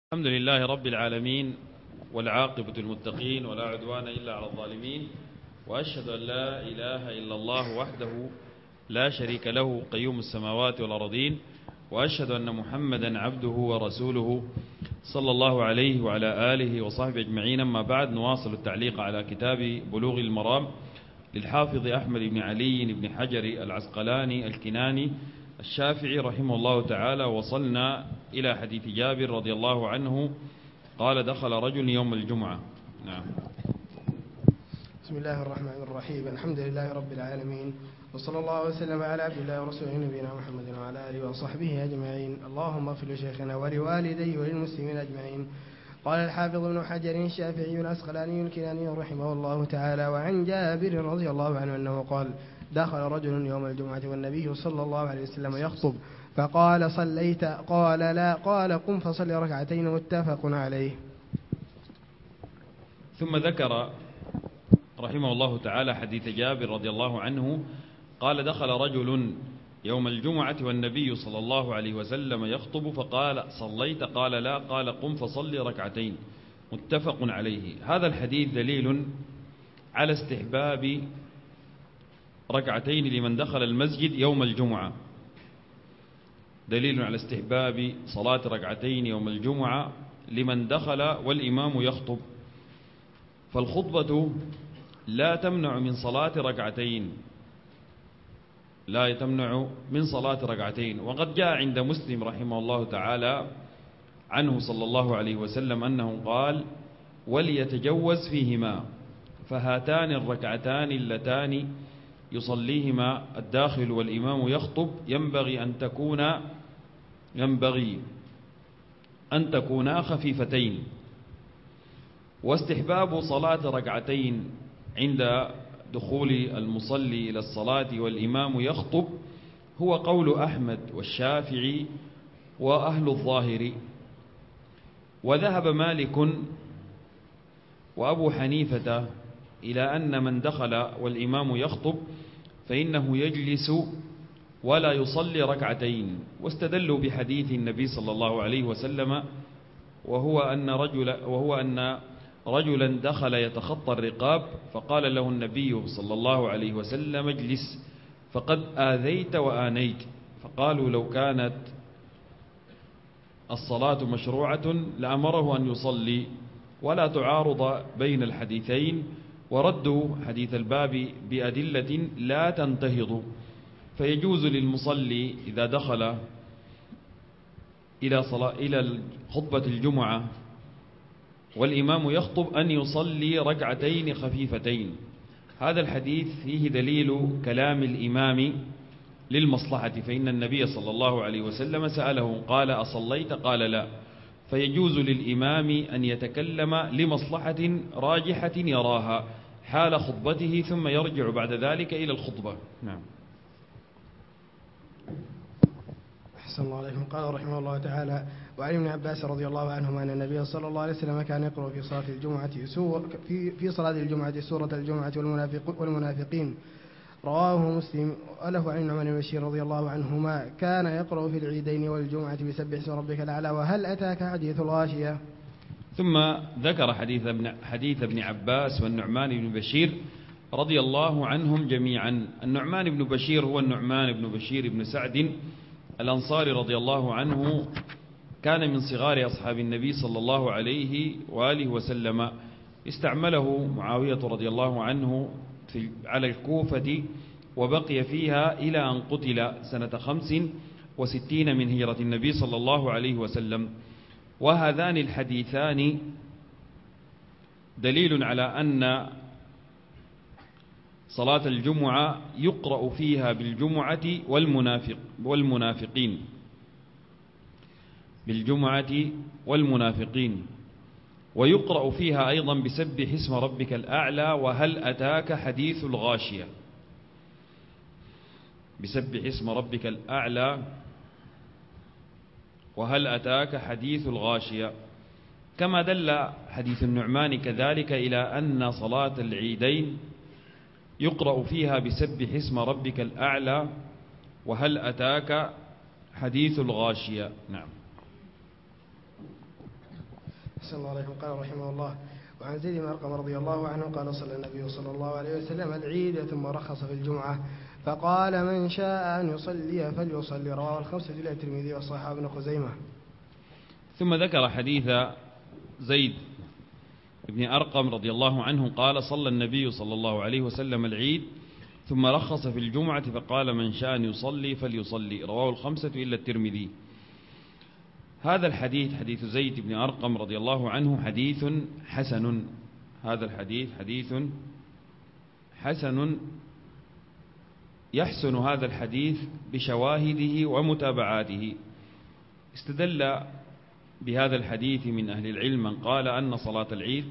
الحمد لله رب العالمين والعاقبة المتقين ولا عدوان إلا على الظالمين، وأشهد أن لا إله إلا الله وحده لا شريك له قيوم السماوات والأرضين، وأشهد أن محمدا عبده ورسوله صلى الله عليه وعلى آله وصحبه أجمعين. أما بعد، نواصل التعليق على كتاب بلوغ المرام للحافظ أحمد بن علي بن حجر العسقلاني الكناني الشافعي رحمه الله تعالى. وصلنا إلى حديث جابر رضي الله عنه قال: دخل رجل يوم الجمعة. نعم. بسم الله الرحمن الرحيم. الحمد لله رب العالمين، وصلى الله وسلم على عبد الله ورسوله نبينا محمد وعلى آله وصحبه أجمعين. اللهم اغفر لشيخنا ولوالديه وللمسلمين أجمعين. قال الحافظ ابن حجر الشافعي العسقلاني الكناني رحمه الله تعالى: وعن جابر رضي الله عنه أنه قال: دخل رجل يوم الجمعة والنبي صلى الله عليه وسلم يخطب فقال: صليت؟ قال: لا. قال: قم فصل ركعتين. متفق عليه. ثم ذكر رحمه الله تعالى حديث جابر رضي الله عنه قال: دخل رجل يوم الجمعة والنبي صلى الله عليه وسلم يخطب فقال: صليت؟ قال: لا. قال: قم فصل ركعتين. متفق عليه. هذا الحديث دليل على استحباب ركعتين لمن دخل المسجد يوم الجمعة، دليل على استحباب صلاة ركعتين يوم الجمعة لمن دخل والإمام يخطب. فالخطبة لا تمنع من صلاة ركعتين، لا تمنع من صلاة ركعتين. وقد جاء عند مسلم رحمه الله تعالى عنه صلى الله عليه وسلم أنه قال: وليتجوز فيهما، فهاتان الركعتان اللتان يصليهما الداخل والإمام يخطب ينبغي أن تكونا خفيفتين. واستحباب صلاة ركعتين عند دخول المصلي إلى الصلاة والإمام يخطب هو قول أحمد والشافعي وأهل الظاهر. وذهب مالك وأبو حنيفة إلى أن من دخل والإمام يخطب فإنه يجلس ولا يصلي ركعتين، واستدلوا بحديث النبي صلى الله عليه وسلم وهو أن رجلا دخل يتخطى الرقاب فقال له النبي صلى الله عليه وسلم: اجلس فقد آذيت وآنيت. فقالوا: لو كانت الصلاة مشروعة لأمره أن يصلي، ولا تعارض بين الحديثين. وردوا حديث الباب بأدلة لا تنتهض، فيجوز للمصلي إذا دخل إلى خطبة الجمعة والإمام يخطب أن يصلي ركعتين خفيفتين. هذا الحديث فيه دليل كلام الإمام للمصلحة، فإن النبي صلى الله عليه وسلم سأله قال: أصليت؟ قال: لا. فيجوز للإمام أن يتكلم لمصلحة راجحة يراها حال خطبته ثم يرجع بعد ذلك إلى الخطبة. نعم. أحسن الله عليكم. قال رحمه الله تعالى: وعن ابن عباس رضي الله عنهما أن النبي صلى الله عليه وسلم كان يقرأ في صلاة الجمعة سورة الجمعة والمنافقين. رواه مسلم. وله عن النعمان بن بشير رضي الله عنهما كان يقرأ في العيدين والجمعة بسبح اسم ربك الأعلى وهل أتاك حديث الغاشية. ثم ذكر حديث ابن عباس والنعمان بن بشير رضي الله عنهم جميعا. النعمان بن بشير هو النعمان بن بشير بن سعد الأنصاري رضي الله عنه، كان من صغار أصحاب النبي صلى الله عليه وآله وسلم. استعمله معاوية رضي الله عنه على الكوفة وبقي فيها إلى أن قتل سنة 65 من هجرة النبي صلى الله عليه وسلم. وهذان الحديثان دليل على أن صلاة الجمعة يقرأ فيها بالجمعة والمنافقين، ويقرأ فيها أيضا بسبح اسم ربك الأعلى وهل أتاك حديث الغاشية. بسبح اسم ربك الأعلى وهل أتاك حديث الغاشية. كما دل حديث النعمان كذلك إلى أن صلاة العيدين يقرأ فيها بسبح اسم ربك الأعلى وهل أتاك حديث الغاشية. نعم. أحسن الله عليكم. قال رحمه الله: وعن زيد بن أرقم رضي الله عنه قال: صلى النبي صلى الله عليه وسلم العيد ثم رخص في الجمعة فقال: من شاء أن يصلي فليصلي. رواه الخمسة إلا الترمذي وصححه ابن خزيمة. ثم ذكر حديث زيد بن أرقم رضي الله عنه قال: صلى النبي صلى الله عليه وسلم العيد ثم رخص في الجمعة فقال: من شاء أن يصلي فليصلي. رواه الخمسة إلا الترمذي. هذا الحديث حديث زيد بن أرقم رضي الله عنه حديث حسن. هذا الحديث حديث حسن، يحسن هذا الحديث بشواهده ومتابعاته. استدل بهذا الحديث من أهل العلم من قال أن صلاة العيد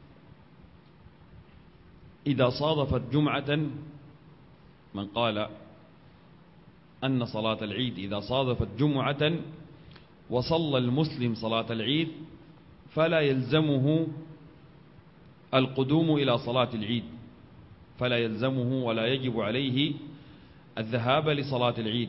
إذا صادفت جمعة، من قال أن صلاة العيد إذا صادفت جمعة وصلى المسلم صلاة العيد فلا يلزمه القدوم إلى صلاة العيد، فلا يلزمه ولا يجب عليه الذهاب لصلاة العيد.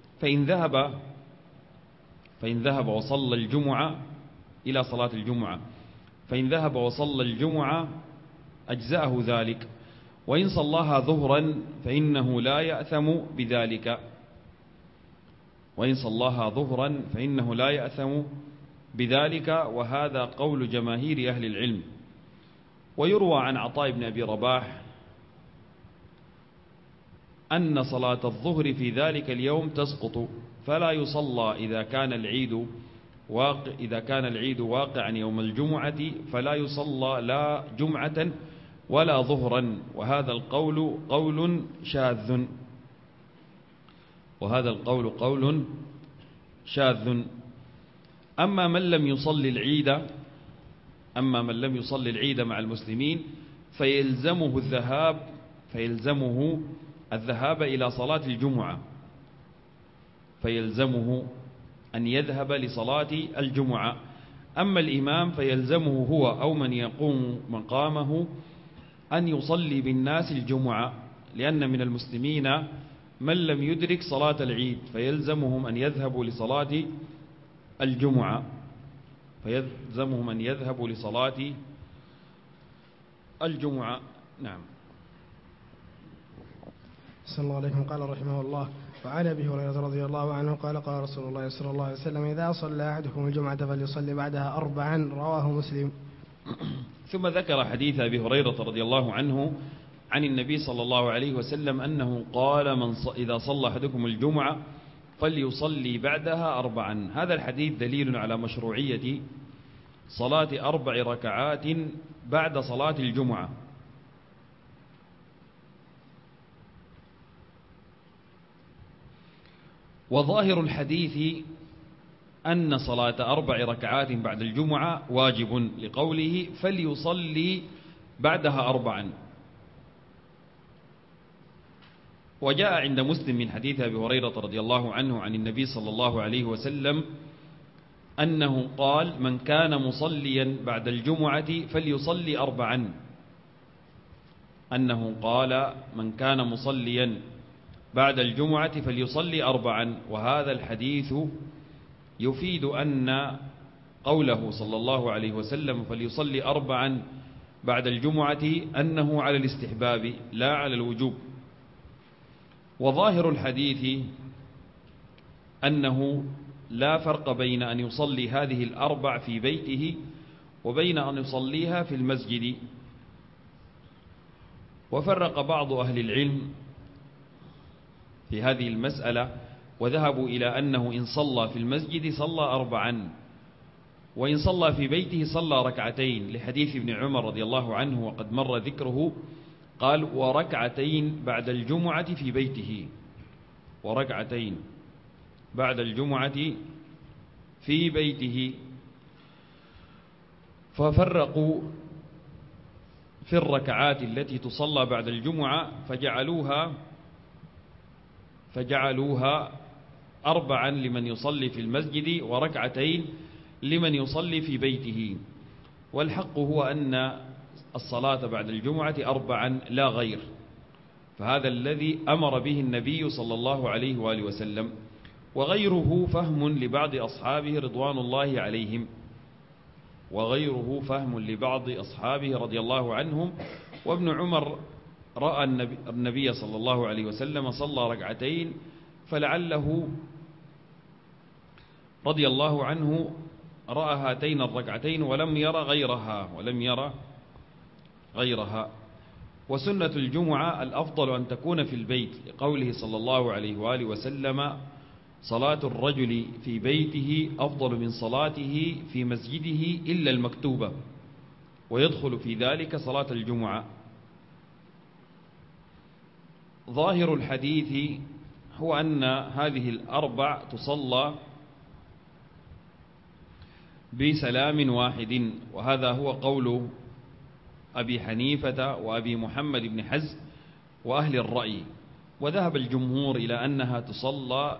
فإن ذهب وصلى الجمعة إلى صلاة الجمعة، فإن ذهب وصلى الجمعة أجزأه ذلك، وإن صلاها ظهرا فإنه لا يأثم بذلك، وإن صلاها ظهرا فإنه لا يأثم بذلك. وهذا قول جماهير أهل العلم. ويروى عن عطاء بن أبي رباح أن صلاة الظهر في ذلك اليوم تسقط، فلا يصلى إذا كان العيد واقعا يوم الجمعة، فلا يصلى لا جمعة ولا ظهرا. وهذا القول قول شاذ، وهذا القول قول شاذ. أما من لم يصلي العيد مع المسلمين فيلزمه الذهاب إلى صلاة الجمعة، فيلزمه أن يذهب لصلاة الجمعة. أما الإمام فيلزمه هو أو من يقوم مقامه أن يصلي بالناس الجمعة، لأن من المسلمين من لم يدرك صلاة العيد فيلزمهم أن يذهبوا لصلاة الجمعة، نعم. صلى الله عليه. قال رحمه الله: وعن أبي هريرة رضي الله عنه قال: قال رسول الله صلى الله عليه وسلم: إذا صلى أحدكم الجمعة فليصلي بعدها 4. رواه مسلم. ثم ذكر حديث أبي هريرة رضي الله عنه عن النبي صلى الله عليه وسلم أنه قال: إذا صلى أحدكم الجمعة فليصلي بعدها 4. هذا الحديث دليل على مشروعية صلاة 4 ركعات بعد صلاة الجمعة. وظاهر الحديث أن صلاة 4 ركعات بعد الجمعة واجب، لقوله: فليصلي بعدها 4. وجاء عند مسلم من حديث أبي هريرة رضي الله عنه عن النبي صلى الله عليه وسلم أنه قال: من كان مصليا بعد الجمعة فليصلي 4. أنه قال: من كان مصليا بعد الجمعة فليصلي 4. وهذا الحديث يفيد أن قوله صلى الله عليه وسلم فليصلي 4 بعد الجمعة أنه على الاستحباب لا على الوجوب. وظاهر الحديث أنه لا فرق بين أن يصلي هذه 4 في بيته وبين أن يصليها في المسجد. وفرق بعض أهل العلم في هذه المسألة، وذهبوا إلى أنه إن صلى في المسجد صلى 4، وإن صلى في بيته صلى 2 لحديث ابن عمر رضي الله عنه وقد مر ذكره، قال: وركعتين بعد الجمعة في بيته، وركعتين بعد الجمعة في بيته. ففرقوا في الركعات التي تصلى بعد الجمعة فجعلوها 4 لمن يصلي في المسجد و2 لمن يصلي في بيته. والحق هو أن الصلاة بعد الجمعة 4 لا غير، فهذا الذي أمر به النبي صلى الله عليه وآله وسلم، وغيره فهم لبعض أصحابه رضوان الله عليهم. وغيره فهم لبعض أصحابه رضي الله عنهم. وابن عمر رأى النبي صلى الله عليه وسلم صلى ركعتين، فلعله رضي الله عنه رأى هاتين الركعتين ولم يرى غيرها. وسنة الجمعة الأفضل أن تكون في البيت، لقوله صلى الله عليه وآله وسلم: صلاة الرجل في بيته أفضل من صلاته في مسجده إلا المكتوبة، ويدخل في ذلك صلاة الجمعة. ظاهر الحديث هو أن هذه الأربع تصلى بسلام واحد، وهذا هو قول أبي حنيفة وأبي محمد بن حزم وأهل الرأي. وذهب الجمهور إلى أنها تصلى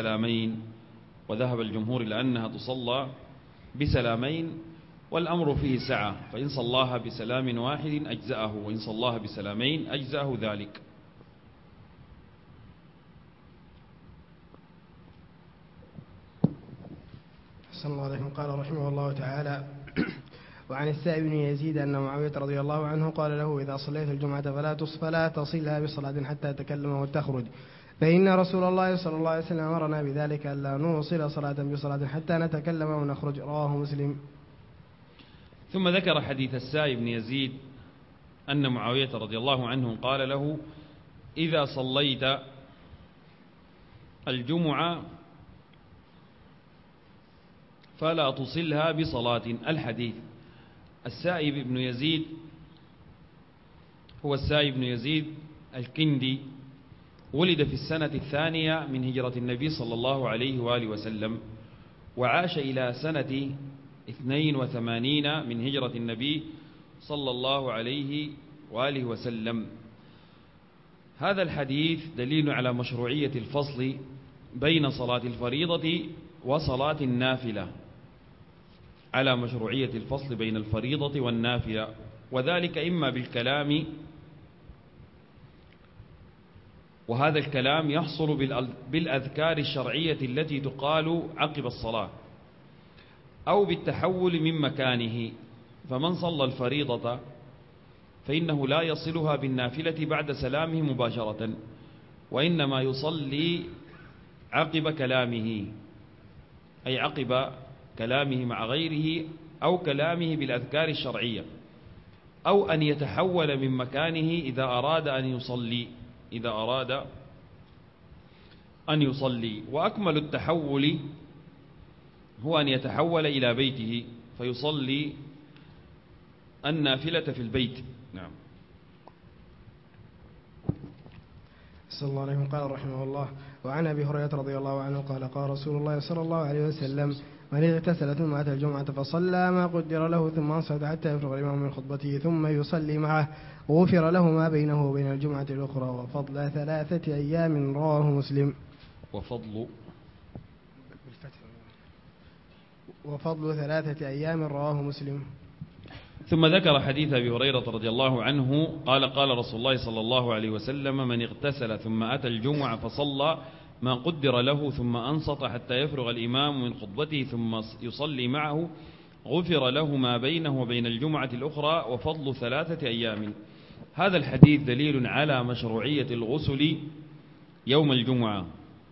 بسلامين، والأمر فيه سعة، فإن صلاها بسلام واحد أجزأه، وإن صلاها بسلامين أجزأه ذلك. صلى الله عليه وسلم. قال رحمه الله تعالى: وعن السائب بن يزيد أن معاوية رضي الله عنه قال له: إذا صليت الجمعة فلا تصلها بصلاة حتى تكلم وتخرج، فإن رسول الله صلى الله عليه وسلم أمرنا بذلك، ألا نوصل صلاة بصلاة حتى نتكلم ونخرج. رواه مسلم. ثم ذكر حديث السائب بن يزيد أن معاوية رضي الله عنه قال له: إذا صليت الجمعة فلا تصلها بصلاة. الحديث السائب بن يزيد هو السائب بن يزيد الكندي، ولد في السنة 2 من هجرة النبي صلى الله عليه وآله وسلم، وعاش إلى سنة 82 من هجرة النبي صلى الله عليه وآله وسلم. هذا الحديث دليل على مشروعية الفصل بين صلاة الفريضة وصلاة النافلة، على مشروعية الفصل بين الفريضة والنافلة، وذلك إما بالكلام، وهذا الكلام يحصل بالأذكار الشرعية التي تقال عقب الصلاة، أو بالتحول من مكانه. فمن صلى الفريضة فإنه لا يصلها بالنافلة بعد سلامه مباشرة، وإنما يصلي عقب كلامه، أي عقب كلامه مع غيره، أو كلامه بالأذكار الشرعية، أو أن يتحول من مكانه إذا أراد أن يصلي. وأكمل التحول هو أن يتحول إلى بيته فيصلي النافلة في البيت. نعم. صلى الله عليه وسلم. قال رحمه الله: وعن أبي هريرة رضي الله عنه قال: قال رسول الله صلى الله عليه وسلم: من اغتسل ثم أتى الجمعة فصلى ما قدر له ثم أنصت حتى يفرغ الإمام من خطبته ثم يصلي معه غفر له ما بينه وبين الجمعة الأخرى. وفضل 3 أيام. رواه مسلم. وفضل 3 أيام. رواه مسلم. ثم ذكر حديث أبي هريرة رضي الله عنه قال: قال رسول الله صلى الله عليه وسلم: من اغتسل ثم أتى الجمعة فصلى ما قدر له ثم أنصت حتى يفرغ الإمام من خطبته ثم يصلي معه غفر له ما بينه وبين الجمعة الأخرى. وفضل 3 أيام. هذا الحديث دليل على مشروعية الغسل يوم الجمعة،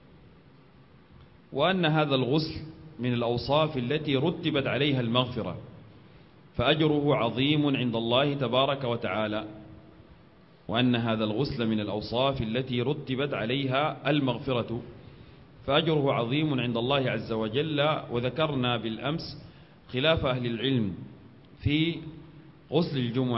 وأن هذا الغسل من الأوصاف التي رتبت عليها المغفرة، فأجره عظيم عند الله تبارك وتعالى، وأن هذا الغسل من الأوصاف التي رتبت عليها المغفرة، فأجره عظيم عند الله عز وجل. وذكرنا بالأمس خلاف أهل العلم في غسل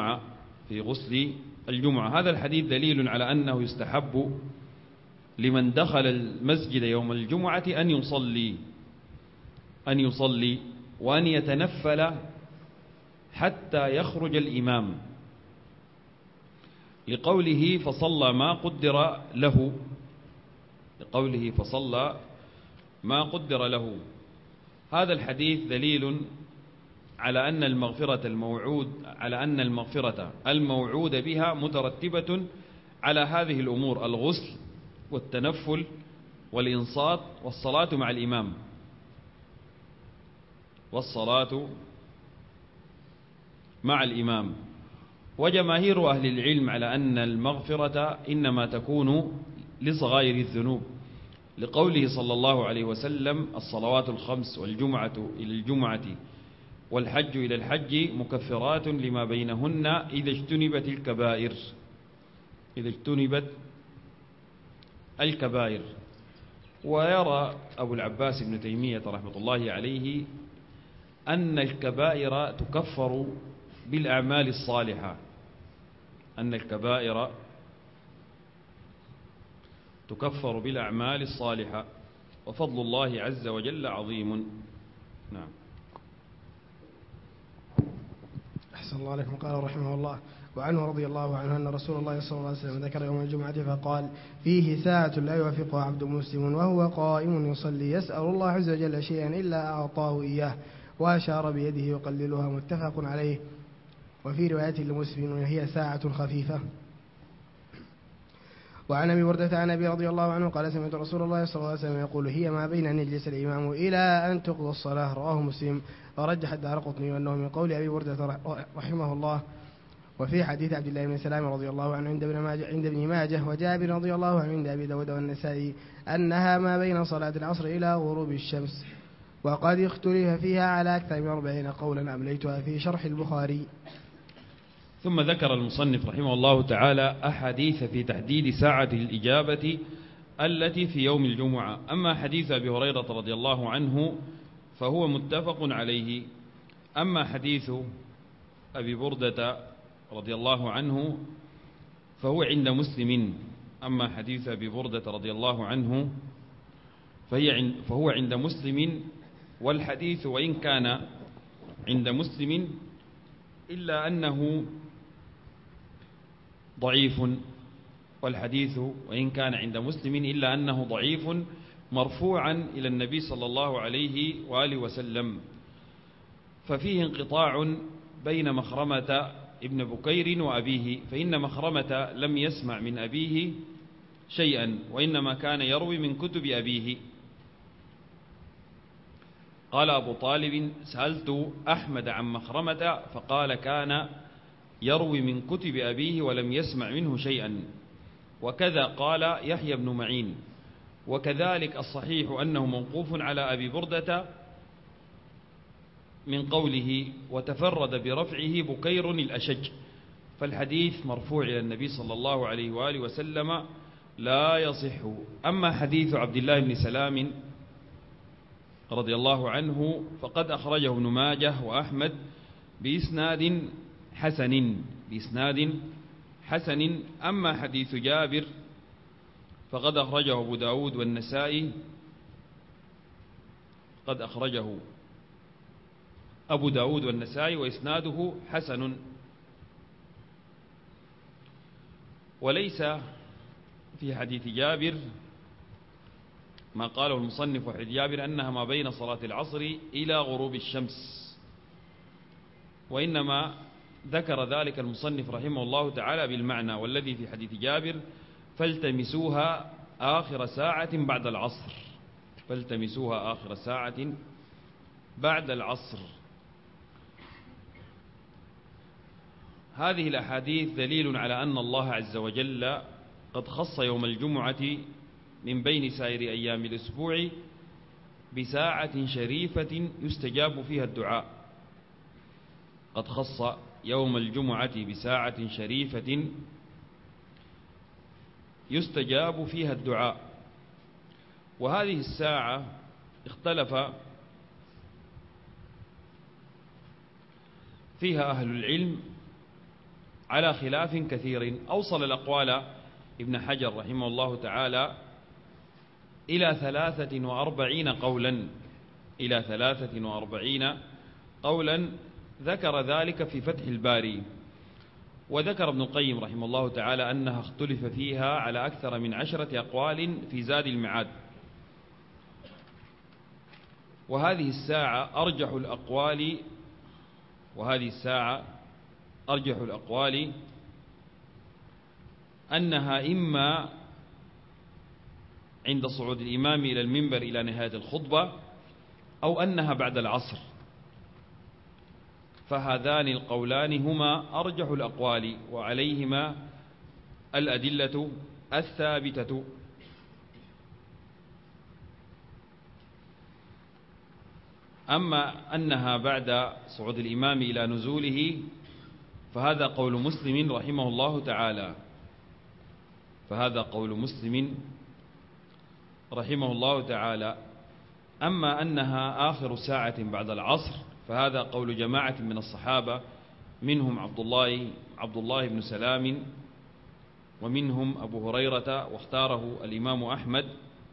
الجمعة. هذا الحديث دليل على أنه يستحب لمن دخل المسجد يوم الجمعة أن يصلي وأن يتنفل حتى يخرج الإمام، لقوله فصلى ما قدر له. هذا الحديث دليل على أن المغفرة الموعود بها مترتبة على هذه الأمور: الغسل والتنفل والإنصات والصلاة مع الإمام. وجماهير أهل العلم على أن المغفرة إنما تكون لصغائر الذنوب، لقوله صلى الله عليه وسلم: الصلوات الخمس والجمعة إلى الجمعة والحج إلى الحج مكفرات لما بينهن إذا اجتنبت الكبائر. إذا اجتنبت الكبائر. ويرى أبو العباس ابن تيمية رحمة الله عليه أن الكبائر تكفر بالأعمال الصالحة، أن الكبائر تكفر بالأعمال الصالحة، وفضل الله عز وجل عظيم. نعم. أحسن الله عليكم. قال رحمه الله: وعنه رضي الله عنه أن رسول الله صلى الله عليه وسلم ذكر يوم الجمعة فقال: فيه ساعة لا يوافقها عبد مسلم وهو قائم يصلي يسأل الله عز وجل شيئا إلا أعطاه إياه، وأشار بيده يقللها، متفق عليه. وفي رواية لمسلم: هي ساعة خفيفة. وعن أبي بردة عن أبي رضي الله عنه قال: سمعت رسول الله صلى الله عليه وسلم يقول: هي ما بين أن يجلس الإمام إلى أن تقضى الصلاة. رواه مسلم. ورجح الدارقطني وأنه من قول أبي بردة رحمه الله. وفي حديث عبد الله بن سلام رضي الله عنه عند ابن ماجه وجابر رضي الله عنه عند أبي داود والنسائي أنها ما بين صلاة العصر إلى غروب الشمس، وقد اختلف فيها على أكثر من 40 قولا أمليتها في شرح البخاري. ثم ذكر المصنف رحمه الله تعالى أحاديث في تحديد ساعة الإجابة التي في يوم الجمعة. أما حديث أبي هريرة رضي الله عنه فهو متفق عليه. أما حديث أبي بردة رضي الله عنه فهو عند مسلم. أما حديث أبي بردة رضي الله عنه فهو عند مسلم، والحديث وإن كان عند مسلم إلا أنه ضعيف، والحديث وإن كان عند مسلم إلا أنه ضعيف مرفوعا إلى النبي صلى الله عليه وآله وسلم، ففيه انقطاع بين مخرمة ابن بكير وأبيه، فإن مخرمة لم يسمع من أبيه شيئا، وإنما كان يروي من كتب أبيه. قال أبو طالب: سألت أحمد عن مخرمة فقال: كان يروي من كتب أبيه ولم يسمع منه شيئا. وكذا قال يحيى بن معين. وكذلك الصحيح أنه موقوف على أبي بردة من قوله: وتفرد برفعه بكير الأشج، فالحديث مرفوع إلى النبي صلى الله عليه وآله وسلم لا يصح. أما حديث عبد الله بن سلام رضي الله عنه فقد أخرجه ابن ماجه وأحمد بإسناد حسن. أما حديث جابر فقد أخرجه أبو داود والنسائي، قد أخرجه أبو داود والنسائي وإسناده حسن. وليس في حديث جابر ما قاله المصنف في جابر أنها ما بين صلاة العصر إلى غروب الشمس، وإنما ذكر ذلك المصنف رحمه الله تعالى بالمعنى، والذي في حديث جابر: فالتمسوها آخر ساعة بعد العصر، فالتمسوها آخر ساعة بعد العصر. هذه الأحاديث دليل على أن الله عز وجل قد خص يوم الجمعة من بين سائر أيام الأسبوع بساعة شريفة يستجاب فيها الدعاء. قد خص يوم الجمعة بساعة شريفة يستجاب فيها الدعاء. وهذه الساعة اختلف فيها أهل العلم على خلاف كثير. أوصل الأقوال ابن حجر رحمه الله تعالى إلى 43 قولا، إلى 43 قولا، ذكر ذلك في فتح الباري. وذكر ابن القيم رحمه الله تعالى أنها اختلف فيها على أكثر من 10 أقوال في زاد المعاد. وهذه الساعة أرجح الأقوال أنها إما عند صعود الإمام إلى المنبر إلى نهاية الخطبة، أو أنها بعد العصر. فهذان القولان هما أرجح الأقوال وعليهما الأدلة الثابتة. أما أنها بعد صعود الإمام إلى نزوله فهذا قول مسلم رحمه الله تعالى، فهذا قول مسلم رحمه الله تعالى. أما أنها آخر ساعة بعد العصر فهذا قول جماعة من الصحابة، منهم عبد الله بن سلام، ومنهم أبو هريرة، واختاره الإمام أحمد.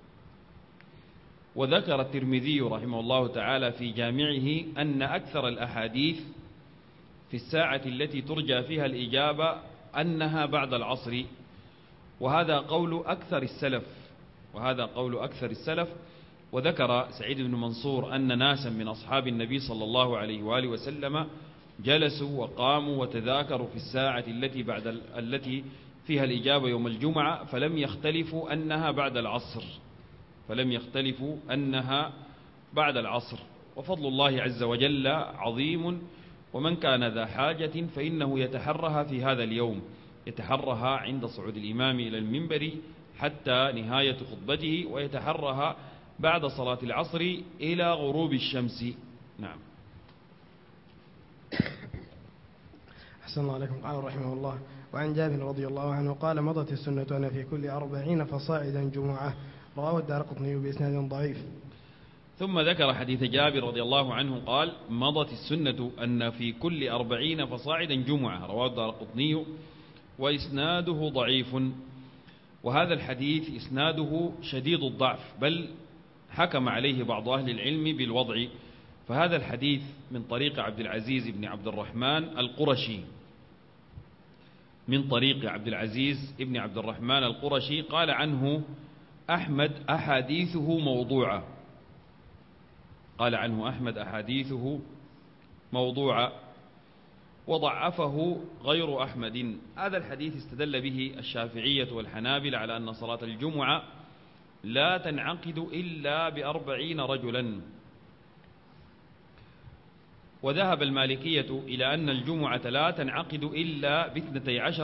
وذكر الترمذي رحمه الله تعالى في جامعه أن أكثر الأحاديث في الساعة التي ترجى فيها الإجابة أنها بعد العصر، وهذا قول أكثر السلف. وذكر سعيد بن منصور أن ناسا من أصحاب النبي صلى الله عليه وآله وسلم جلسوا وقاموا وتذاكروا في الساعة التي فيها الإجابة يوم الجمعة فلم يختلفوا أنها بعد العصر. وفضل الله عز وجل عظيم، ومن كان ذا حاجة فإنه يتحرها في هذا اليوم، يتحرها عند صعود الإمام إلى المنبر حتى نهاية خطبته، ويتحرها بعد صلاة العصر إلى غروب الشمس. نعم. أحسن الله عليكم. قال رحمه الله: وعن جابر رضي الله عنه قال: مضت السنة أن في كل 40 فصاعدا جمعة، رواه الدارقطني بإسناد ضعيف. ثم ذكر حديث جابر رضي الله عنه قال: مضت السنة أن في كل 40 فصاعدا جمعة، رواه الدارقطني وإسناده ضعيف. وهذا الحديث إسناده شديد الضعف، بل حكم عليه بعض أهل العلم بالوضع. فهذا الحديث من طريق عبد العزيز بن عبد الرحمن القرشي، قال عنه أحمد أحاديثه موضوعة وضعفه غير أحمد. هذا الحديث استدل به الشافعية والحنابلة على أن صلاة الجمعة لا تنعقد إلا ب40 رجلا، وذهب المالكية إلى أن الجمعة لا تنعقد إلا ب12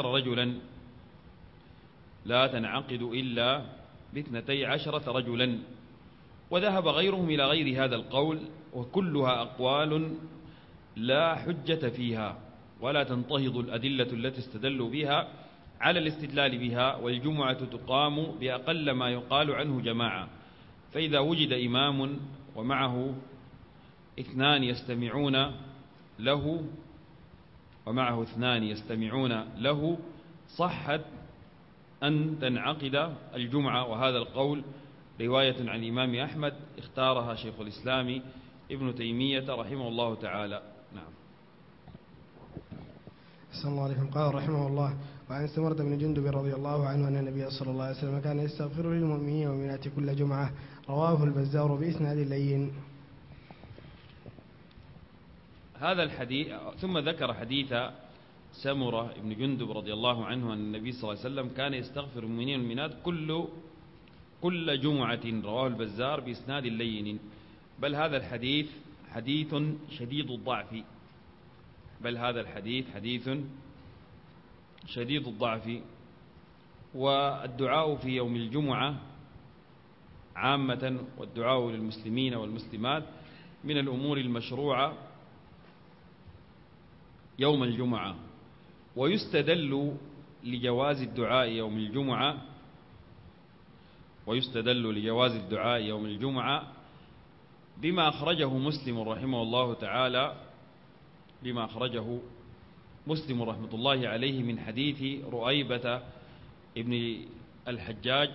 رجلا، وذهب غيرهم إلى غير هذا القول، وكلها أقوال لا حجة فيها ولا تنتهض الأدلة التي استدلوا بها على الاستدلال بها. والجمعة تقام بأقل ما يقال عنه جماعة، فإذا وجد إمام ومعه 2 يستمعون له صحت أن تنعقد الجمعة. وهذا القول رواية عن الإمام أحمد اختارها شيخ الإسلام ابن تيمية رحمه الله تعالى. نعم. أحسن الله عليكم. قال رحمه الله: وعن سمرة بن جندب رضي الله عنه أن النبي صلى الله عليه وسلم كان يستغفر للمؤمنين والمؤمنات كل جمعة، رواه البزار بإسناد لين. هذا الحديث. ثم ذكر حديث سمرة بن جندب رضي الله عنه أن النبي صلى الله عليه وسلم كان يستغفر المؤمنين والمؤمنات كل جمعة، رواه البزار بإسناد لين. بل هذا الحديث حديث شديد الضعف. والدعاء في يوم الجمعة عامة، والدعاء للمسلمين والمسلمات من الأمور المشروعة يوم الجمعة. ويستدل لجواز الدعاء يوم الجمعة بما أخرجه مسلم رحمه الله تعالى، مسلم رحمة الله عليه من حديث رؤيبة ابن الحجاج،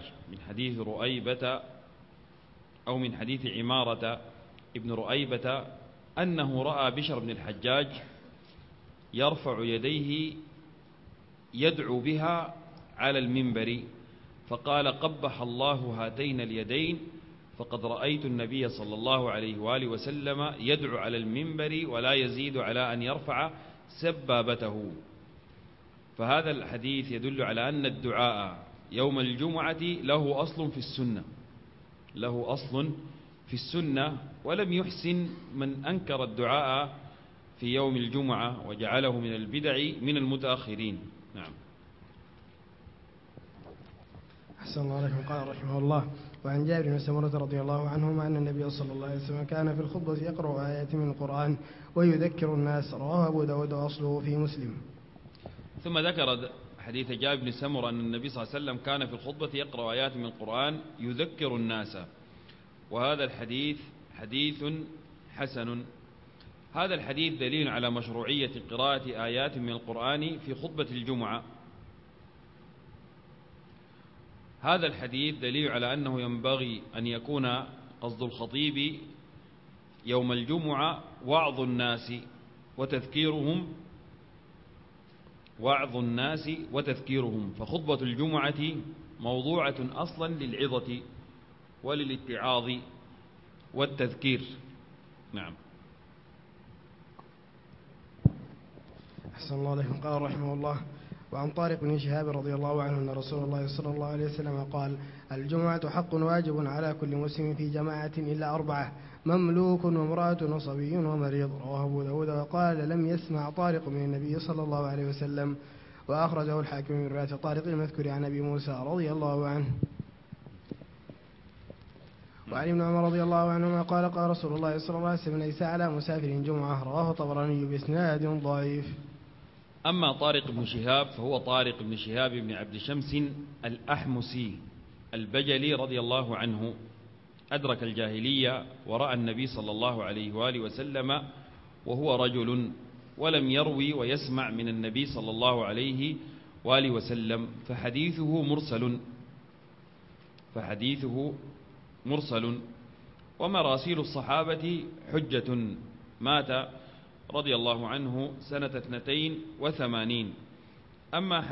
من حديث عمارة ابن رؤيبة أنه رأى بشر بن الحجاج يرفع يديه يدعو بها على المنبر، فقال: قبح الله هاتين اليدين، فقد رأيت النبي صلى الله عليه وآله وسلم يدعو على المنبر ولا يزيد على أن يرفع سبابته. فهذا الحديث يدل على أن الدعاء يوم الجمعة له أصل في السنة، ولم يحسن من أنكر الدعاء في يوم الجمعة وجعله من البدع من المتأخرين. نعم. أحسن الله عليكم. قال رحمه الله: وعن جابر بن سمرة رضي الله عنهما أن النبي صلى الله عليه وسلم كان في الخطبة يقرأ آيات من القرآن ويذكر الناس. رواه أبو داود وأصله في مسلم. ثم ذكر حديث جابر بن سمرة أن النبي صلى الله عليه وسلم كان في الخطبة يقرأ آيات من القرآن يذكر الناس، وهذا الحديث حديث حسن. هذا الحديث دليل على مشروعية قراءة آيات من القرآن في خطبة الجمعة. هذا الحديث دليل على أنه ينبغي أن يكون قصد الخطيب يوم الجمعة وعظ الناس وتذكيرهم، فخطبة الجمعة موضوعة أصلا للعظة وللاتعاظ والتذكير. نعم. أحسن الله عليكم. قال رحمه الله: وعن طارق بن شهاب رضي الله عنه أن رسول الله صلى الله عليه وسلم قال: الجمعة حق واجب على كل مسلم في جماعة إلا 4: مملوك وامرأة وصبي ومريض. رواه أبو داود. وقال: لم يسمع طارق من النبي صلى الله عليه وسلم. وأخرجه الحاكم من رواية طارق المذكور عن أبي موسى رضي الله عنه. وعن ابن عمر رضي الله عنهما قال: قال رسول الله صلى الله عليه وسلم: ليس على مسافر جمعة. رواه الطبراني بإسناد ضعيف. أما طارق بن شهاب فهو طارق بن شهاب بن عبد شمس الأحمسي البجلي رضي الله عنه، أدرك الجاهلية ورأى النبي صلى الله عليه وآله وسلم وهو رجل، ولم يروي ويسمع من النبي صلى الله عليه وآله وسلم، فحديثه مرسل. ومراسيل الصحابة حجة. مات رضي الله عنه سنة 82. أما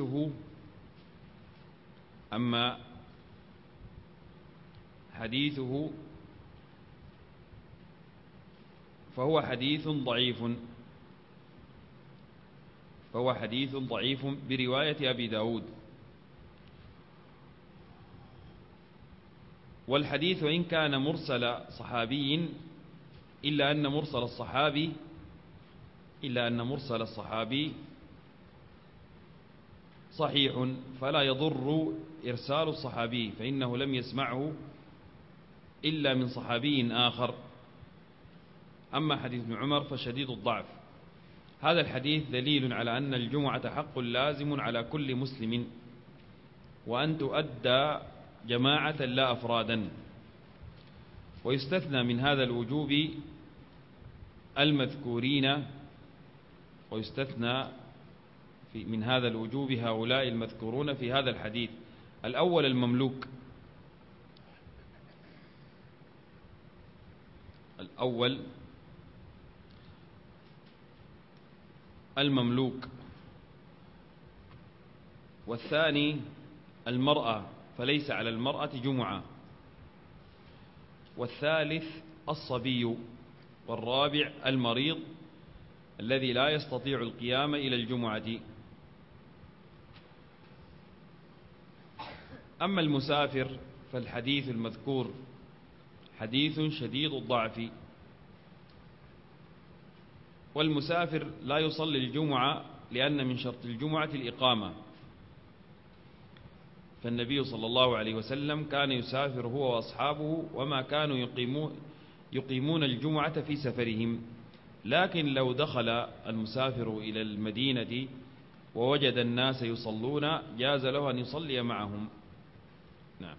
حديثه فهو حديث ضعيف برواية أبي داود. والحديث وإن كان مرسل صحابي إلا أن مرسل الصحابي صحيح، فلا يضر إرسال الصحابي، فإنه لم يسمعه إلا من صحابي آخر. أما حديث ابن عمر فشديد الضعف. هذا الحديث دليل على أن الجمعة حق لازم على كل مسلم، وأن تؤدى جماعة لا أفرادا. ويستثنى من هذا الوجوب المذكورين، من هذا الوجوب هؤلاء المذكورون في هذا الحديث: الأول المملوك، والثاني المرأة فليس على المرأة جمعة، والثالث الصبي، والرابع المريض الذي لا يستطيع القيام إلى الجمعة. أما المسافر فالحديث المذكور حديث شديد الضعف، والمسافر لا يصلي الجمعة لأن من شرط الجمعة الإقامة، فالنبي صلى الله عليه وسلم كان يسافر هو وأصحابه وما كانوا يقيمون الجمعة في سفرهم. لكن لو دخل المسافر إلى المدينة ووجد الناس يصلون جاز له أن يصلي معهم. نعم.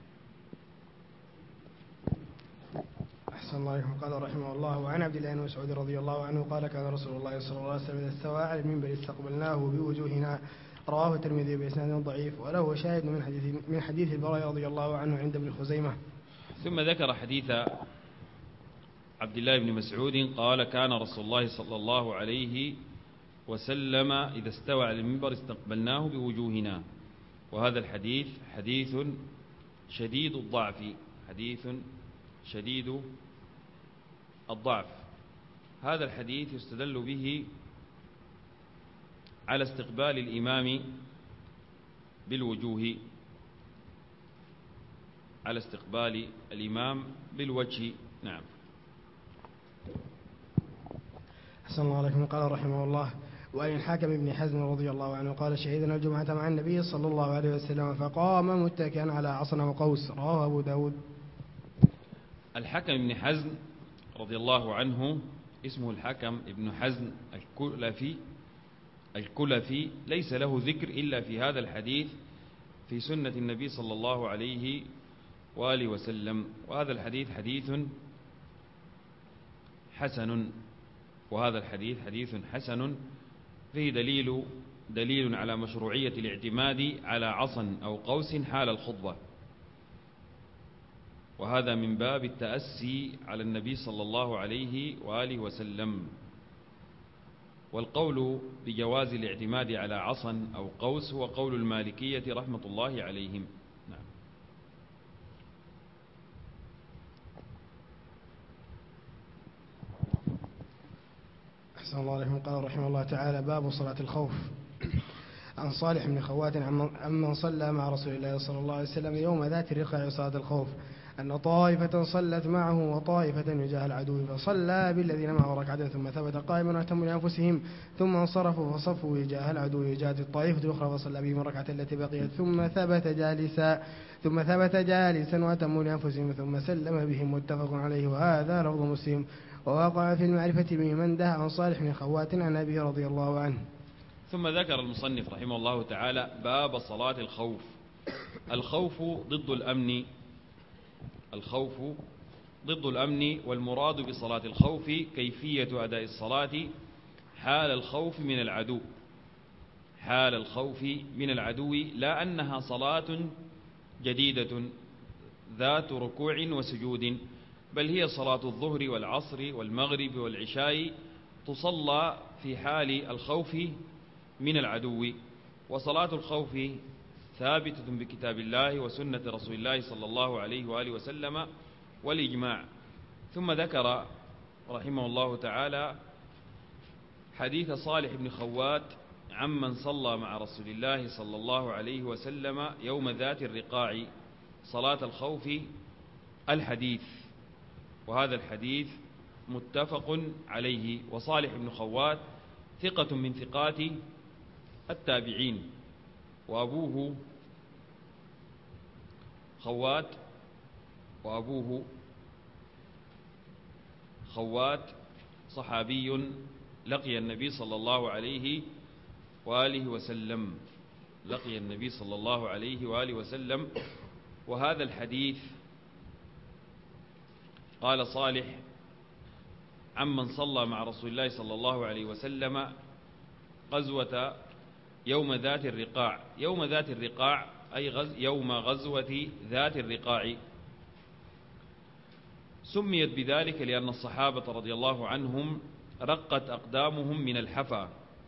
أحسن الله عليكم. قال رحمه الله: وعن عبد الله بن مسعود رضي الله عنه قال: كان رسول الله صلى الله عليه وسلم إذا استوى على المنبر استقبلناه بوجوهنا. رواه الترمذي بإسناد ضعيف، وله شاهد من حديث البراء رضي الله عنه عند ابن خزيمة. ثم ذكر حديث عبد الله بن مسعود قال: كان رسول الله صلى الله عليه وسلم إذا استوى على المنبر استقبلناه بوجوهنا. وهذا الحديث حديث شديد الضعف. هذا الحديث يستدل به على استقبال الإمام بالوجوه، على استقبال الإمام بالوجه. نعم. أحسن الله عليكم. قال رحمه الله: وعن الحاكم بن حزم رضي الله عنه قال: شهدنا الجمعة مع النبي صلى الله عليه وسلم فقام متكئا على عصا وقوس. رواه أبو داود. الحكم بن حزم رضي الله عنه اسمه الحكم بن حزم الكلفي ليس له ذكر إلا في هذا الحديث في سنة النبي صلى الله عليه وآله وسلم. وهذا الحديث حديث حسن، وهذا الحديث حديث حسن فيه دليل على مشروعية الاعتماد على عصا أو قوس حال الخطبة، وهذا من باب التأسي على النبي صلى الله عليه وآله وسلم. والقول بجواز الاعتماد على عصا أو قوس هو قول المالكية رحمة الله عليهم. نعم. أحسن الله عليكم. قال رحمه الله تعالى: باب صلاة الخوف. عن صالح بن خوات عمن صلى مع رسول الله صلى الله عليه وسلم يوم ذات الرقاع صلاة الخوف أن طائفة صلت معه وطائفة وجاه العدو، فصلى بالذين معه ركعة ثم ثبت قائما وأتموا لأنفسهم ثم انصرفوا فصفوا وجاه العدو وجاءت الطائفة الأخرى فصلى بهم الركعة التي بقيت ثم ثبت جالسا وأتموا لأنفسهم ثم سلم بهم. متفق عليه، وهذا لفظ مسلم. ووقع في المعرفة به من ده عن صالح بن خوات عن أبيه رضي الله عنه. ثم ذكر المصنف رحمه الله تعالى باب صلاة الخوف. الخوف ضد الأمن، والمراد بصلاة الخوف كيفية أداء الصلاة حال الخوف من العدو، لا أنها صلاة جديدة ذات ركوع وسجود، بل هي صلاة الظهر والعصر والمغرب والعشاء تصلى في حال الخوف من العدو. وصلاة الخوف ثابتة بكتاب الله وسنة رسول الله صلى الله عليه وآله وسلم والإجماع. ثم ذكر رحمه الله تعالى حديث صالح بن خوات عمن صلى مع رسول الله صلى الله عليه وسلم يوم ذات الرقاع صلاة الخوف الحديث، وهذا الحديث متفق عليه. وصالح بن خوات ثقة من ثقات التابعين، وأبوه خوات صحابي لقي النبي صلى الله عليه وآله وسلم. وهذا الحديث قال صالح عمن صلى مع رسول الله صلى الله عليه وسلم غزوة يوم ذات الرقاع. يوم ذات الرقاع أي يوم غزوة ذات الرقاع. سميت بذلك لأن الصحابة رضي الله عنهم رقت أقدامهم من الحفا،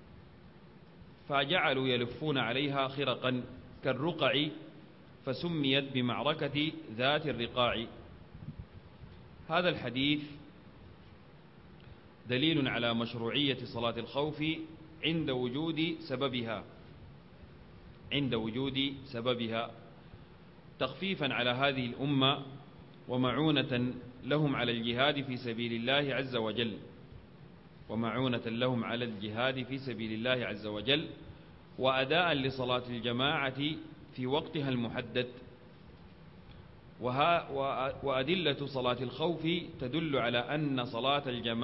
فجعلوا يلفون عليها خرقا كالرقع، فسميت بمعركة ذات الرقاع. هذا الحديث دليل على مشروعية صلاة الخوف عند وجود سببها تخفيفا على هذه الأمة ومعونة لهم على الجهاد في سبيل الله عز وجل، وأداء لصلاة الجماعة في وقتها المحدد. وأدلة صلاة الخوف تدل على أن صلاة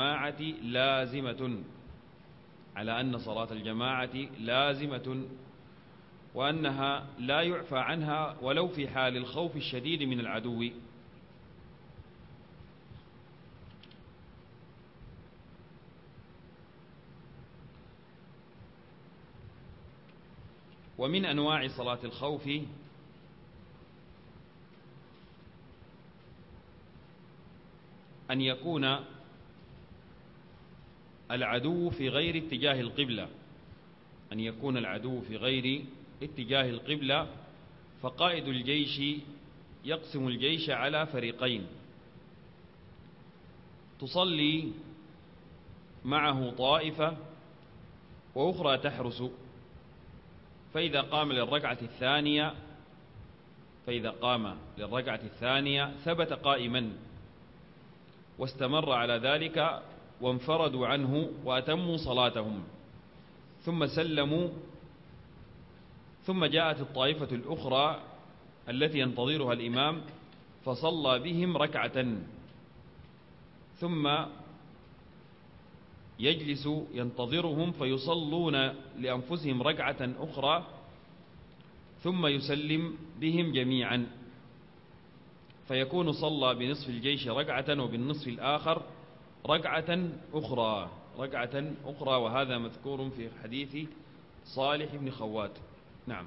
الجماعة لازمة، وأنها لا يعفى عنها ولو في حال الخوف الشديد من العدو. ومن أنواع صلاة الخوف أن يكون العدو في غير اتجاه القبلة، فقائد الجيش يقسم الجيش على فريقين، تصلي معه طائفة وأخرى تحرس، فإذا قام للركعة الثانية ثبت قائما واستمر على ذلك وانفردوا عنه وأتموا صلاتهم ثم سلموا، ثم جاءت الطائفة الأخرى التي ينتظرها الإمام فصلى بهم ركعة، ثم يجلس ينتظرهم فيصلون لأنفسهم ركعة أخرى، ثم يسلم بهم جميعا، فيكون صلى بنصف الجيش ركعة وبالنصف الآخر ركعة أخرى، وهذا مذكور في حديث صالح بن خوات. نعم.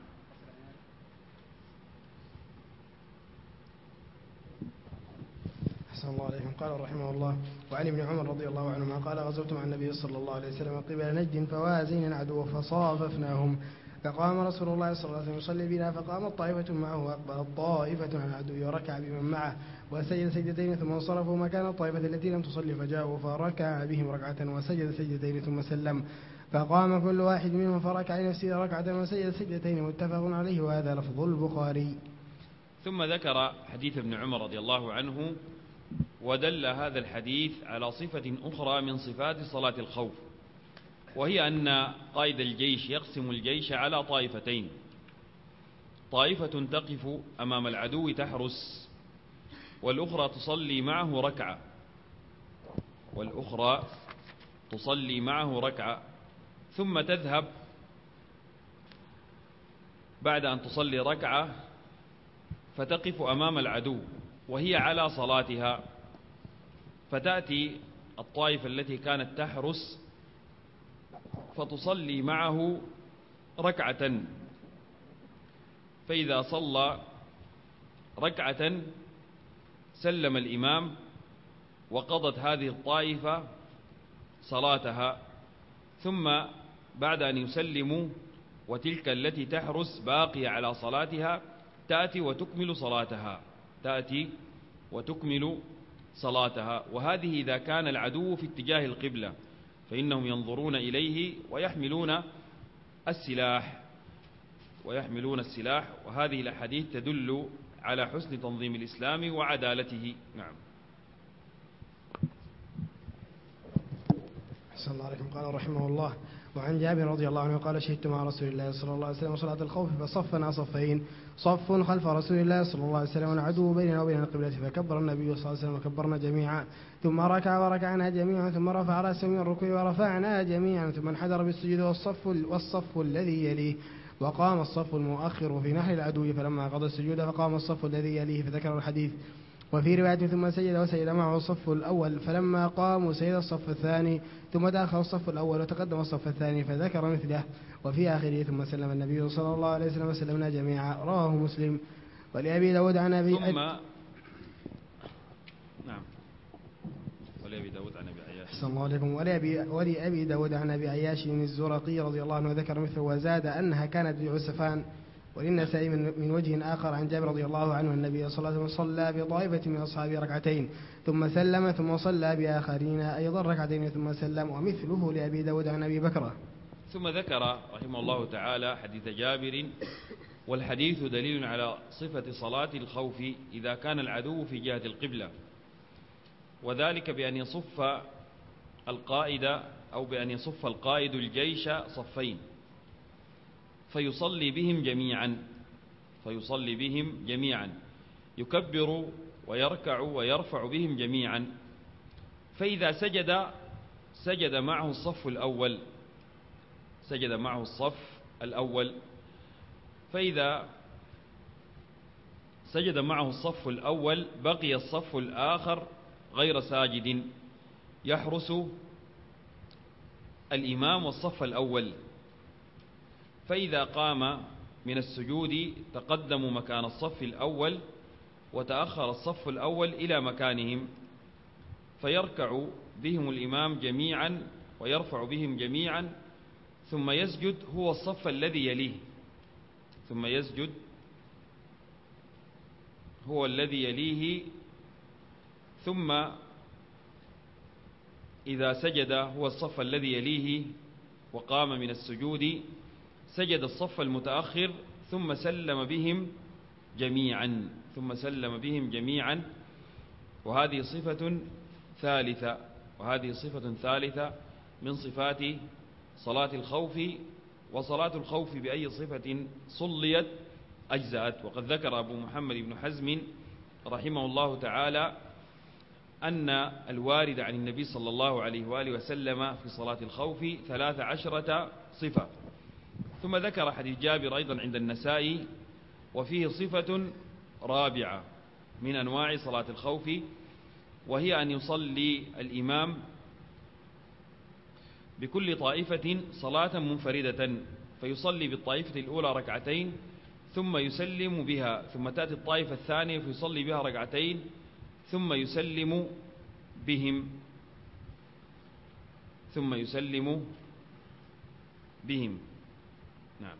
أحسن الله عليكم. قال رحمه الله: وعن ابن عمر رضي الله عنهما قال: غزوت مع النبي صلى الله عليه وسلم قبل نجد فوازينا العدو فصاففناهم، فقام رسول الله صلى الله عليه وسلم يصلي بنا، فقامت طائفة معه وأقبلت طائفة عن العدو وركع بمن معه وسجد سجدتين ثم انصرفوا مكان الطائفة التي لم تصلي، فجاءوا فركع بهم ركعة وسجد سجدتين ثم سلم، فقام كل واحد منهم فركع لنفسه ركعة وسجد سجدتين، متفق عليه، وهذا لفظ البخاري. ثم ذكر حديث ابن عمر رضي الله عنه، ودل هذا الحديث على صفة أخرى من صفات صلاة الخوف، وهي أن قائد الجيش يقسم الجيش على طائفتين: طائفة تقف أمام العدو تحرس، والأخرى تصلي معه ركعة، ثم تذهب بعد أن تصلي ركعة فتقف أمام العدو وهي على صلاتها، فتأتي الطائفة التي كانت تحرس فتصلي معه ركعة، فإذا صلى ركعة سلم الإمام وقضت هذه الطائفة صلاتها، ثم بعد أن يسلموا وتلك التي تحرس باقية على صلاتها تأتي وتكمل صلاتها. وهذه إذا كان العدو في اتجاه القبلة، فإنهم ينظرون إليه ويحملون السلاح، وهذه الأحاديث تدل على حسن تنظيم الإسلام وعدالته. نعم. أحسن الله عليكم. قال رحمه الله: وعن جابر رضي الله عنه قال: شهدت مع رسول الله صلى الله عليه وسلم صلاة الخوف فصفنا صفين، صف خلف رسول الله صلى الله عليه وسلم والعدو بيننا وبين القبلة، فكبر النبي صلى الله عليه وسلم وكبرنا جميعا، ثم ركع وركعنا جميعا، ثم رفع رأسه من الركوع ورفعنا جميعا، ثم انحدر بالسجود والصف الذي يليه، وقام الصف المؤخر في نحر العدو، فلما قضى السجود فقام الصف الذي يليه، فذكر الحديث. وفي رواية: ثم سجد وسجد معه الصف الأول، فلما قاموا سجد الصف الثاني، ثم تأخر الصف الأول وتقدم الصف الثاني، فذكر مثله. وفي آخره: ثم سلم النبي صلى الله عليه وسلم وسلمنا جميعا، رواه مسلم. ولأبي داود عن أبي ولأبي داود عن أبي عياش الزرقي رضي الله عنه ذكر مثله، وزاد أنها كانت بعسفان. وللنسائي من وجه آخر عن جابر رضي الله عنه النبي صلى الله عليه وسلم صلى بطائفة من أصحابه ركعتين ثم سلم، ثم صلى بآخرين أيضا ركعتين ثم سلم، ومثله لأبي داود عن أبي بكرة. ثم ذكر رحمه الله تعالى حديث جابر، والحديث دليل على صفة صلاة الخوف إذا كان العدو في جهة القبلة، وذلك بأن يصف القائد الجيش صفين، فيصلي بهم جميعا، يكبر ويركع ويرفع بهم جميعا، فإذا سجد معه الصف الأول، فإذا سجد معه الصف الأول بقي الصف الآخر غير ساجد يحرس الإمام والصف الأول، فإذا قام من السجود تقدموا مكان الصف الأول وتأخر الصف الأول إلى مكانهم، فيركع بهم الإمام جميعا ويرفع بهم جميعا، ثم يسجد هو الصف الذي يليه، ثم إذا سجد هو الصف الذي يليه وقام من السجود سجد الصف المتأخر ثم سلم بهم جميعا، وهذه صفة ثالثة وهذه صفة ثالثة من صفات صلاة الخوف. وصلاة الخوف بأي صفة صليت أجزأت. وقد ذكر أبو محمد بن حزم رحمه الله تعالى أن الوارد عن النبي صلى الله عليه وآله وسلم في صلاة الخوف 13 صفة. ثم ذكر حديث جابر أيضا عند النسائي وفيه صفة رابعة من أنواع صلاة الخوف، وهي أن يصلي الإمام بكل طائفة صلاة منفردة، فيصلي بالطائفة الأولى ركعتين ثم يسلم بها، ثم تأتي الطائفة الثانية فيصلي بها ركعتين ثم يسلم بهم نعم.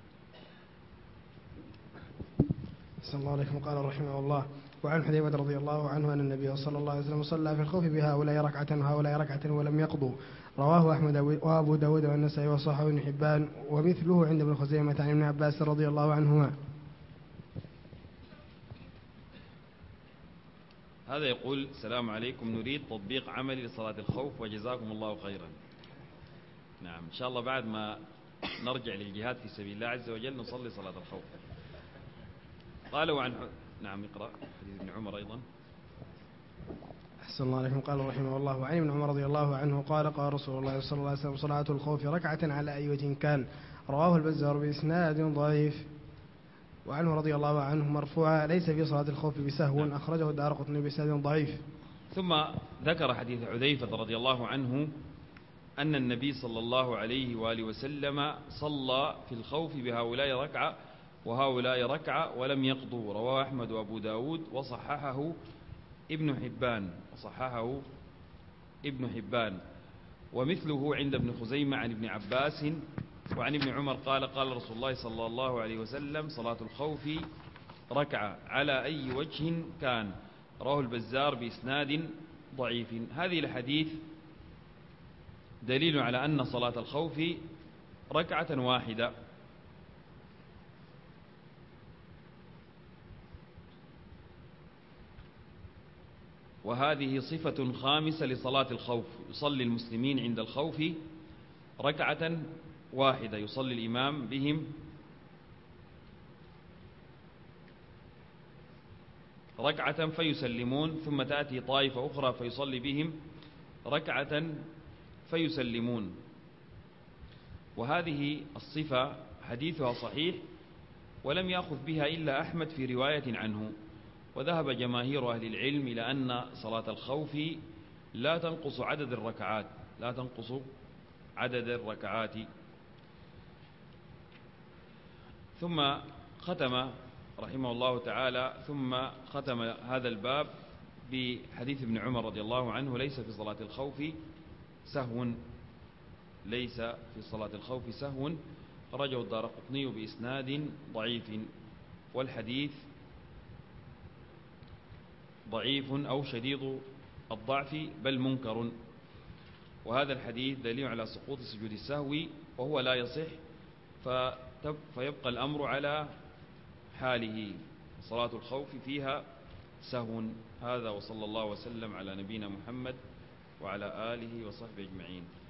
صلى الله عليه قال رحمه الله: وعن حذيفة رضي الله عنه أن النبي صلى الله عليه وسلم صلى في الخوف بهؤلاء ركعة وهؤلاء ركعة ولم يقضوا. رواه أحمد وأبو داود والنسائي وصححه ابن حبان، ومثله عند ابن خزيمة عن ابن عباس رضي الله عنهما. هذا يقول: السلام عليكم، نريد تطبيق عملي لصلاة الخوف وجزاكم الله خيرا. نعم، إن شاء الله بعد ما نرجع للجهاد في سبيل الله عز وجل نصلي صلاة الخوف. قالوا عن نعم اقرأ حديث ابن عمر أيضا. أحسن الله عليكم. قال رحمه الله: وعن ابن عمر رضي الله عنه قال: قال رسول الله صلى الله عليه وسلم: صلاة الخوف ركعة على أي وجه كان. رواه البزار بإسناد ضعيف. وعنه رضي الله عنه مرفوعا: ليس في صلاة الخوف بسهو. أخرجه الدارقطني بإسناد ضعيف. ثم ذكر حديث حذيفة رضي الله عنه أن النبي صلى الله عليه وآله وسلم صلى في الخوف بهؤلاء ركعة وهؤلاء ركعة ولم يقضوا. رواه أحمد وأبو داود وصححه ابن حبان. ومثله عند ابن خزيمة عن ابن عباس وعن ابن عمر قال: قال رسول الله صلى الله عليه وسلم: صلاة الخوف ركعة على أي وجه كان. رواه البزار بإسناد ضعيف. هذه الحديث دليل على أن صلاة الخوف ركعة واحدة. وهذه صفة خامسة لصلاة الخوف: يصلي المسلمين عند الخوف ركعة واحدة، يصلي الإمام بهم ركعة فيسلمون، ثم تأتي طائفة أخرى فيصلي بهم ركعة فيسلمون. وهذه الصفة حديثها صحيح ولم يأخذ بها إلا أحمد في رواية عنه. وذهب جماهير أهل العلم إلى أن صلاة الخوف لا تنقص عدد الركعات. ثم ختم رحمه الله تعالى هذا الباب بحديث ابن عمر رضي الله عنه: ليس في صلاة الخوف سهو. خرجه الدارقطني بإسناد ضعيف، والحديث ضعيف أو شديد الضعف بل منكر. وهذا الحديث دليل على سقوط سجود السهو وهو لا يصح، فيبقى الأمر على حاله، صلاة الخوف فيها سهو. هذا وصلى الله وسلم على نبينا محمد وعلى آله وصحبه أجمعين.